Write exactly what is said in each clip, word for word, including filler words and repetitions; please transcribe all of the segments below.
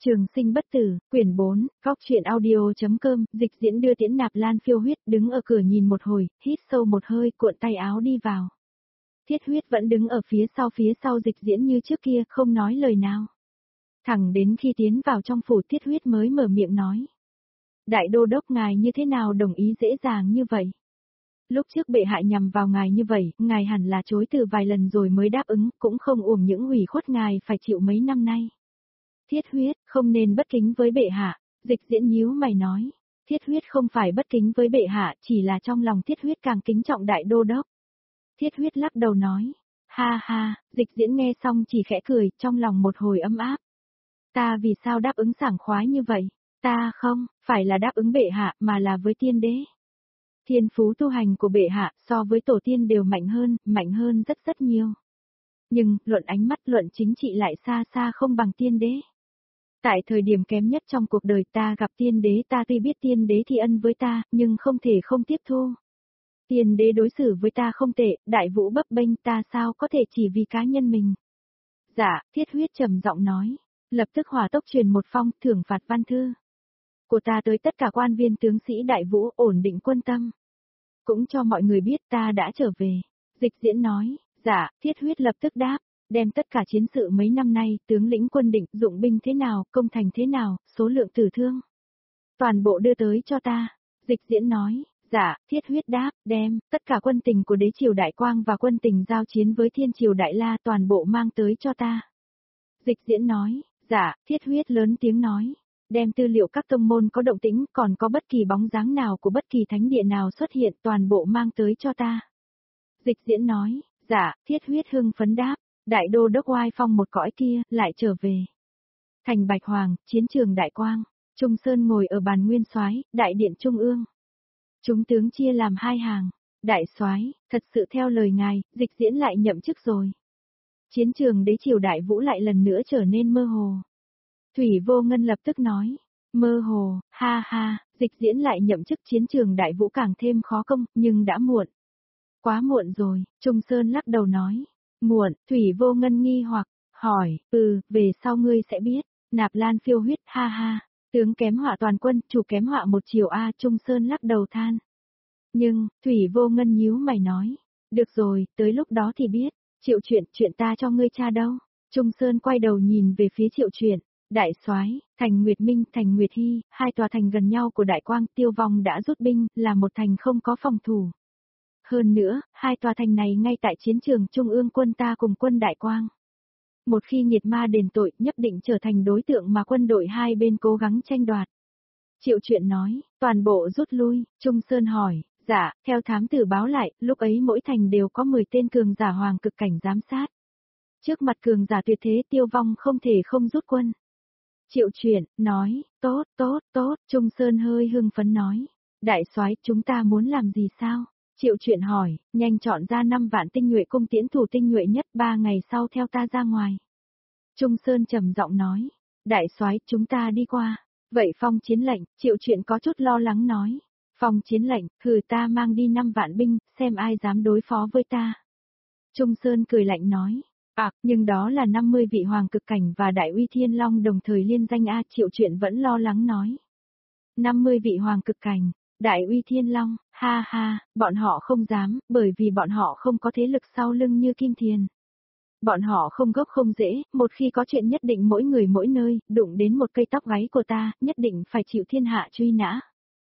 Trường sinh bất tử, quyển bốn, góc truyện audio.com, dịch diễn đưa Tiễn Nạp Lan Phiêu Huyết đứng ở cửa nhìn một hồi, hít sâu một hơi, cuộn tay áo đi vào. Thiết Huyết vẫn đứng ở phía sau phía sau dịch diễn như trước kia, không nói lời nào. Thẳng đến khi tiến vào trong phủ Thiết Huyết mới mở miệng nói. Đại đô đốc ngài như thế nào đồng ý dễ dàng như vậy? Lúc trước bệ hạ nhằm vào ngài như vậy, ngài hẳn là chối từ vài lần rồi mới đáp ứng, cũng không uổng những hủy khuất ngài phải chịu mấy năm nay. Thiết Huyết, không nên bất kính với bệ hạ, dịch diễn nhíu mày nói. Thiết Huyết không phải bất kính với bệ hạ, chỉ là trong lòng Thiết Huyết càng kính trọng đại đô đốc. Thiết Huyết lắc đầu nói. Ha ha, dịch diễn nghe xong chỉ khẽ cười, trong lòng một hồi ấm áp. Ta vì sao đáp ứng sảng khoái như vậy? Ta không, phải là đáp ứng bệ hạ mà là với tiên đế. Thiên phú tu hành của bệ hạ so với tổ tiên đều mạnh hơn, mạnh hơn rất rất nhiều. Nhưng, luận ánh mắt luận chính trị lại xa xa không bằng tiên đế. Tại thời điểm kém nhất trong cuộc đời ta gặp tiên đế ta tuy biết tiên đế thi ân với ta, nhưng không thể không tiếp thu. Tiên đế đối xử với ta không tệ, đại vũ bấp bênh ta sao có thể chỉ vì cá nhân mình. Dạ, Thiết Huyết trầm giọng nói, lập tức hỏa tốc truyền một phong thưởng phạt văn thư. Của ta tới tất cả quan viên tướng sĩ đại vũ ổn định quân tâm. Cũng cho mọi người biết ta đã trở về. Dịch diễn nói, dạ, Thiết Huyết lập tức đáp, đem tất cả chiến sự mấy năm nay, tướng lĩnh quân định, dụng binh thế nào, công thành thế nào, số lượng tử thương. Toàn bộ đưa tới cho ta. Dịch diễn nói, dạ, Thiết Huyết đáp, đem, tất cả quân tình của đế triều Đại Quang và quân tình giao chiến với thiên triều Đại La toàn bộ mang tới cho ta. Dịch diễn nói, dạ, Thiết Huyết lớn tiếng nói. Đem tư liệu các tông môn có động tĩnh còn có bất kỳ bóng dáng nào của bất kỳ thánh địa nào xuất hiện toàn bộ mang tới cho ta. Dịch diễn nói, dạ, Thiết Huyết hưng phấn đáp, đại đô đốc oai phong một cõi kia, lại trở về. Thành Bạch Hoàng, chiến trường Đại Quang, Trung Sơn ngồi ở bàn nguyên soái, đại điện trung ương. Chúng tướng chia làm hai hàng, đại soái, thật sự theo lời ngài, dịch diễn lại nhậm chức rồi. Chiến trường đế triều Đại Vũ lại lần nữa trở nên mơ hồ. Thủy Vô Ngân lập tức nói, mơ hồ, ha ha, dịch diễn lại nhậm chức chiến trường Đại Vũ càng thêm khó công, nhưng đã muộn. Quá muộn rồi, Trung Sơn lắc đầu nói, muộn, Thủy Vô Ngân nghi hoặc, hỏi, ừ, về sau ngươi sẽ biết, Nạp Lan Phiêu Huyết, ha ha, tướng kém họa toàn quân, chủ kém họa một chiều A, Trung Sơn lắc đầu than. Nhưng, Thủy Vô Ngân nhíu mày nói, được rồi, tới lúc đó thì biết, Triệu Chuyện, chuyện ta cho ngươi cha đâu. Trung Sơn quay đầu nhìn về phía Triệu Chuyện. Đại soái, thành Nguyệt Minh, thành Nguyệt Hy, hai tòa thành gần nhau của Đại Quang Tiêu Vong đã rút binh, là một thành không có phòng thủ. Hơn nữa, hai tòa thành này ngay tại chiến trường Trung ương quân ta cùng quân Đại Quang. Một khi nghiệt ma đền tội, nhất định trở thành đối tượng mà quân đội hai bên cố gắng tranh đoạt. Triệu Chuyện nói, toàn bộ rút lui, Trung Sơn hỏi, dạ, theo thám tử báo lại, lúc ấy mỗi thành đều có mười tên cường giả hoàng cực cảnh giám sát. Trước mặt cường giả tuyệt thế Tiêu Vong không thể không rút quân. Triệu Chuyện, nói, tốt, tốt, tốt, Trung Sơn hơi hưng phấn nói. Đại soái, chúng ta muốn làm gì sao? Triệu Chuyện hỏi, nhanh chọn ra năm vạn tinh nhuệ cung tiễn thủ tinh nhuệ nhất ba ngày sau theo ta ra ngoài. Trung Sơn trầm giọng nói, đại soái, chúng ta đi qua. Vậy phong chiến lệnh, Triệu Chuyện có chút lo lắng nói. Phong chiến lệnh, thử ta mang đi năm vạn binh, xem ai dám đối phó với ta. Trung Sơn cười lạnh nói. À, nhưng đó là năm mươi vị hoàng cực cảnh và đại uy thiên long đồng thời liên danh A, Triệu Chuyện vẫn lo lắng nói. năm mươi vị hoàng cực cảnh, đại uy thiên long, ha ha, bọn họ không dám, bởi vì bọn họ không có thế lực sau lưng như Kim Thiền. Bọn họ không gốc không dễ, một khi có chuyện nhất định mỗi người mỗi nơi, đụng đến một cây tóc gáy của ta, nhất định phải chịu thiên hạ truy nã.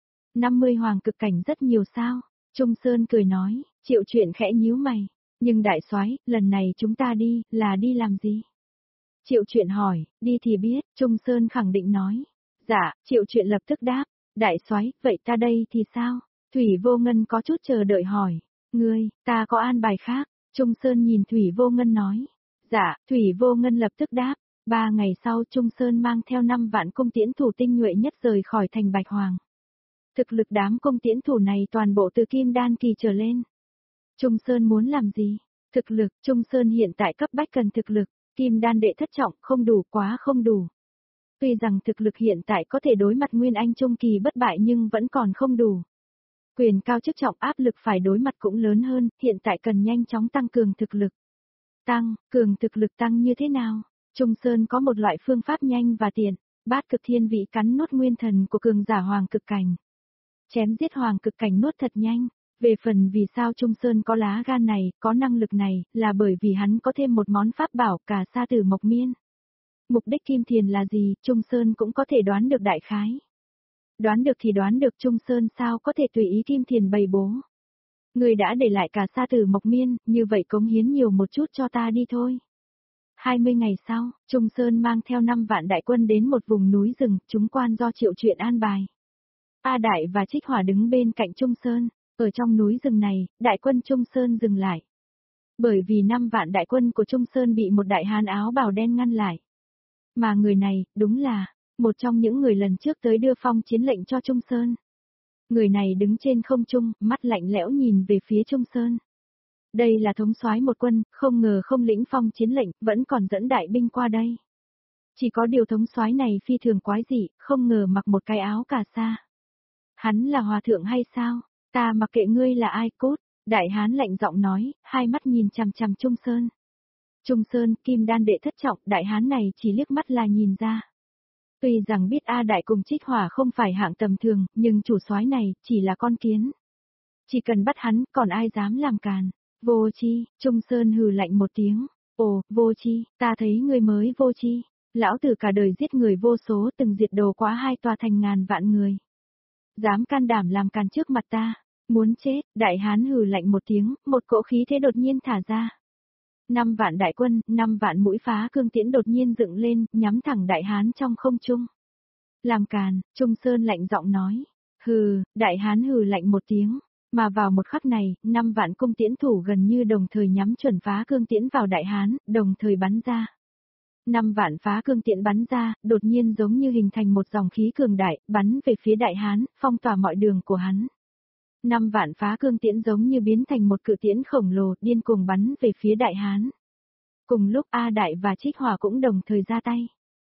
năm mươi hoàng cực cảnh rất nhiều sao? Trung Sơn cười nói, Triệu Chuyện khẽ nhíu mày. Nhưng đại soái, lần này chúng ta đi, là đi làm gì? Triệu Chuyện hỏi, đi thì biết, Trung Sơn khẳng định nói. Dạ, Triệu Chuyện lập tức đáp, đại soái, vậy ta đây thì sao? Thủy Vô Ngân có chút chờ đợi hỏi, ngươi, ta có an bài khác, Trung Sơn nhìn Thủy Vô Ngân nói. Dạ, Thủy Vô Ngân lập tức đáp, ba ngày sau Trung Sơn mang theo năm vạn cung tiễn thủ tinh nhuệ nhất rời khỏi thành Bạch Hoàng. Thực lực đám cung tiễn thủ này toàn bộ từ Kim Đan kỳ trở lên. Trung Sơn muốn làm gì? Thực lực, Trung Sơn hiện tại cấp bách cần thực lực, Kim Đan đệ thất trọng, không đủ, quá không đủ. Tuy rằng thực lực hiện tại có thể đối mặt Nguyên Anh trung kỳ bất bại nhưng vẫn còn không đủ. Quyền cao chức trọng áp lực phải đối mặt cũng lớn hơn, hiện tại cần nhanh chóng tăng cường thực lực. Tăng, cường thực lực tăng như thế nào? Trung Sơn có một loại phương pháp nhanh và tiện, Bát cực thiên vị cắn nuốt nguyên thần của cường giả hoàng cực cảnh. Chém giết hoàng cực cảnh nuốt thật nhanh. Về phần vì sao Trung Sơn có lá gan này, có năng lực này, là bởi vì hắn có thêm một món pháp bảo cả sa tử mộc miên. Mục đích Kim Thiền là gì, Trung Sơn cũng có thể đoán được đại khái. Đoán được thì đoán được Trung Sơn sao có thể tùy ý Kim Thiền bày bố. Người đã để lại cả sa tử mộc miên, như vậy cống hiến nhiều một chút cho ta đi thôi. hai mươi ngày sau, Trung Sơn mang theo năm vạn đại quân đến một vùng núi rừng, chúng quan do Triệu Truyện an bài. A Đại và Trích Hỏa đứng bên cạnh Trung Sơn, ở trong núi rừng này, đại quân Trung Sơn dừng lại. Bởi vì năm vạn đại quân của Trung Sơn bị một đại hán áo bào đen ngăn lại. Mà người này, đúng là, một trong những người lần trước tới đưa phong chiến lệnh cho Trung Sơn. Người này đứng trên không trung, mắt lạnh lẽo nhìn về phía Trung Sơn. Đây là thống soái một quân, không ngờ không lĩnh phong chiến lệnh, vẫn còn dẫn đại binh qua đây. Chỉ có điều thống soái này phi thường quái dị, không ngờ mặc một cái áo cà sa. Hắn là hòa thượng hay sao? Ta mặc kệ ngươi là ai cốt, đại hán lạnh giọng nói, hai mắt nhìn chằm chằm Trung Sơn. Trung Sơn, kim đan đệ thất trọng, đại hán này chỉ liếc mắt là nhìn ra. Tuy rằng biết A Đại cùng Trích Hỏa không phải hạng tầm thường, nhưng chủ soái này chỉ là con kiến. Chỉ cần bắt hắn, còn ai dám làm càn. Vô chi, Trung Sơn hừ lạnh một tiếng. Ồ, vô chi, ta thấy ngươi mới vô chi. Lão tử cả đời giết người vô số, từng diệt đồ quá hai tòa thành ngàn vạn người. Dám can đảm làm càn trước mặt ta. Muốn chết, đại hán hừ lạnh một tiếng, một cỗ khí thế đột nhiên thả ra. Năm vạn đại quân, năm vạn mũi phá cương tiễn đột nhiên dựng lên, nhắm thẳng đại hán trong không trung. Làm càn, Trung Sơn lạnh giọng nói. Hừ, đại hán hừ lạnh một tiếng. Mà vào một khắc này, năm vạn cung tiễn thủ gần như đồng thời nhắm chuẩn phá cương tiễn vào đại hán, đồng thời bắn ra. Năm vạn phá cương tiễn bắn ra, đột nhiên giống như hình thành một dòng khí cường đại, bắn về phía đại hán, phong tỏa mọi đường của hắn. Năm vạn phá cương tiễn giống như biến thành một cự tiễn khổng lồ, điên cuồng bắn về phía đại hán. Cùng lúc A Đại và Trích Hỏa cũng đồng thời ra tay.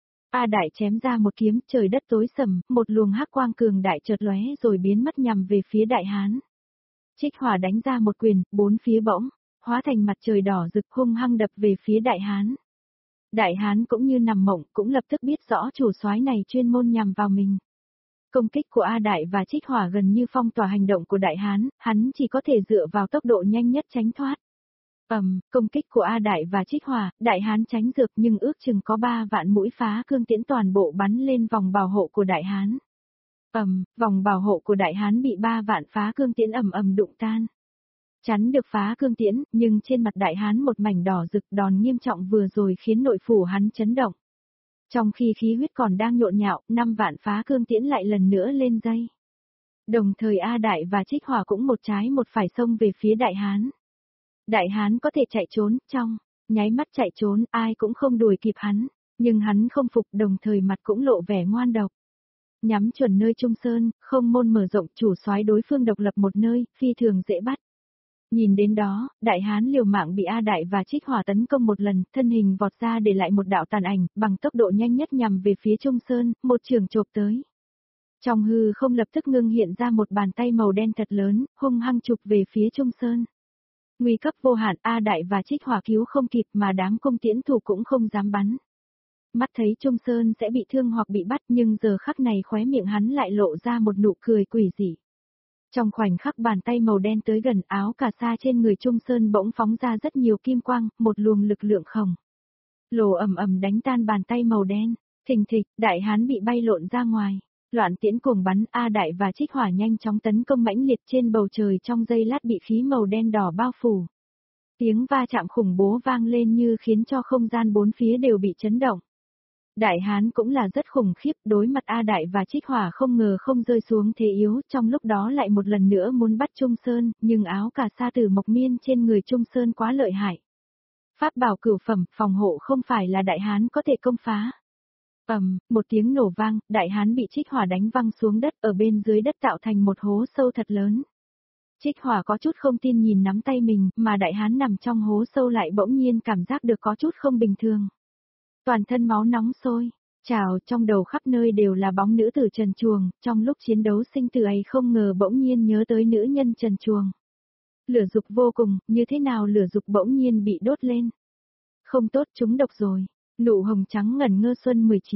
A Đại chém ra một kiếm, trời đất tối sầm, một luồng hắc quang cường đại chợt lóe rồi biến mất nhằm về phía đại hán. Trích Hỏa đánh ra một quyền, bốn phía bỗng, hóa thành mặt trời đỏ rực hung hăng đập về phía đại hán. Đại hán cũng như nằm mộng, cũng lập tức biết rõ chủ soái này chuyên môn nhằm vào mình. Công kích của A Đại và Trích Hỏa gần như phong tỏa hành động của đại hán, hắn chỉ có thể dựa vào tốc độ nhanh nhất tránh thoát. Ầm, um, công kích của A Đại và Trích Hỏa, đại hán tránh được nhưng ước chừng có ba vạn mũi phá cương tiễn toàn bộ bắn lên vòng bảo hộ của đại hán. Ầm, um, vòng bảo hộ của đại hán bị ba vạn phá cương tiễn ầm ầm đụng tan. Chắn được phá cương tiễn, nhưng trên mặt đại hán một mảnh đỏ rực, đòn nghiêm trọng vừa rồi khiến nội phủ hắn chấn động. Trong khi khí huyết còn đang nhộn nhạo, năm vạn phá cương tiễn lại lần nữa lên dây. Đồng thời A Đại và Trích Hỏa cũng một trái một phải xông về phía đại hán. Đại hán có thể chạy trốn, trong nháy mắt chạy trốn, ai cũng không đuổi kịp hắn, nhưng hắn không phục, đồng thời mặt cũng lộ vẻ ngoan độc. Nhắm chuẩn nơi Trung Sơn, không môn mở rộng, chủ soái đối phương độc lập một nơi, phi thường dễ bắt. Nhìn đến đó, đại hán liều mạng bị A Đại và Trích Hỏa tấn công một lần, thân hình vọt ra để lại một đạo tàn ảnh, bằng tốc độ nhanh nhất nhằm về phía Trung Sơn, một trường chộp tới. Trong hư không lập tức ngưng hiện ra một bàn tay màu đen thật lớn, hung hăng chụp về phía Trung Sơn. Nguy cấp vô hạn, A Đại và Trích Hỏa cứu không kịp mà đám cung tiễn thủ cũng không dám bắn. Mắt thấy Trung Sơn sẽ bị thương hoặc bị bắt, nhưng giờ khắc này khóe miệng hắn lại lộ ra một nụ cười quỷ dị. Trong khoảnh khắc bàn tay màu đen tới gần, áo cà sa trên người Trung Sơn bỗng phóng ra rất nhiều kim quang, một luồng lực lượng khổng lồ ầm ầm đánh tan bàn tay màu đen. Thình thịch, đại hán bị bay lộn ra ngoài. Loạn tiễn cuồng bắn, A Đại và Trích Hỏa nhanh chóng tấn công mãnh liệt trên bầu trời, trong giây lát bị khí màu đen đỏ bao phủ. Tiếng va chạm khủng bố vang lên như khiến cho không gian bốn phía đều bị chấn động. Đại hán cũng là rất khủng khiếp, đối mặt A Đại và Trích Hỏa không ngờ không rơi xuống thế yếu, trong lúc đó lại một lần nữa muốn bắt Trung Sơn, nhưng áo cà sa tử mộc miên trên người Trung Sơn quá lợi hại. Pháp bảo cửu phẩm, phòng hộ không phải là đại hán có thể công phá. Ầm, um, một tiếng nổ vang, đại hán bị Trích Hỏa đánh văng xuống đất, ở bên dưới đất tạo thành một hố sâu thật lớn. Trích Hỏa có chút không tin nhìn nắm tay mình, mà đại hán nằm trong hố sâu lại bỗng nhiên cảm giác được có chút không bình thường. Toàn thân máu nóng sôi, trào trong đầu khắp nơi đều là bóng nữ tử Trần Chuồng, trong lúc chiến đấu sinh tử ấy không ngờ bỗng nhiên nhớ tới nữ nhân Trần Chuồng. Lửa dục vô cùng, như thế nào lửa dục bỗng nhiên bị đốt lên. Không tốt, chúng độc rồi. Nụ hồng trắng ngẩn ngơ xuân mười chín.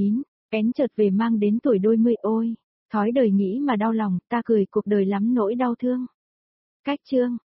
Kén chợt về mang đến tuổi đôi mươi ôi, thói đời nghĩ mà đau lòng, ta cười cuộc đời lắm nỗi đau thương. Cách chương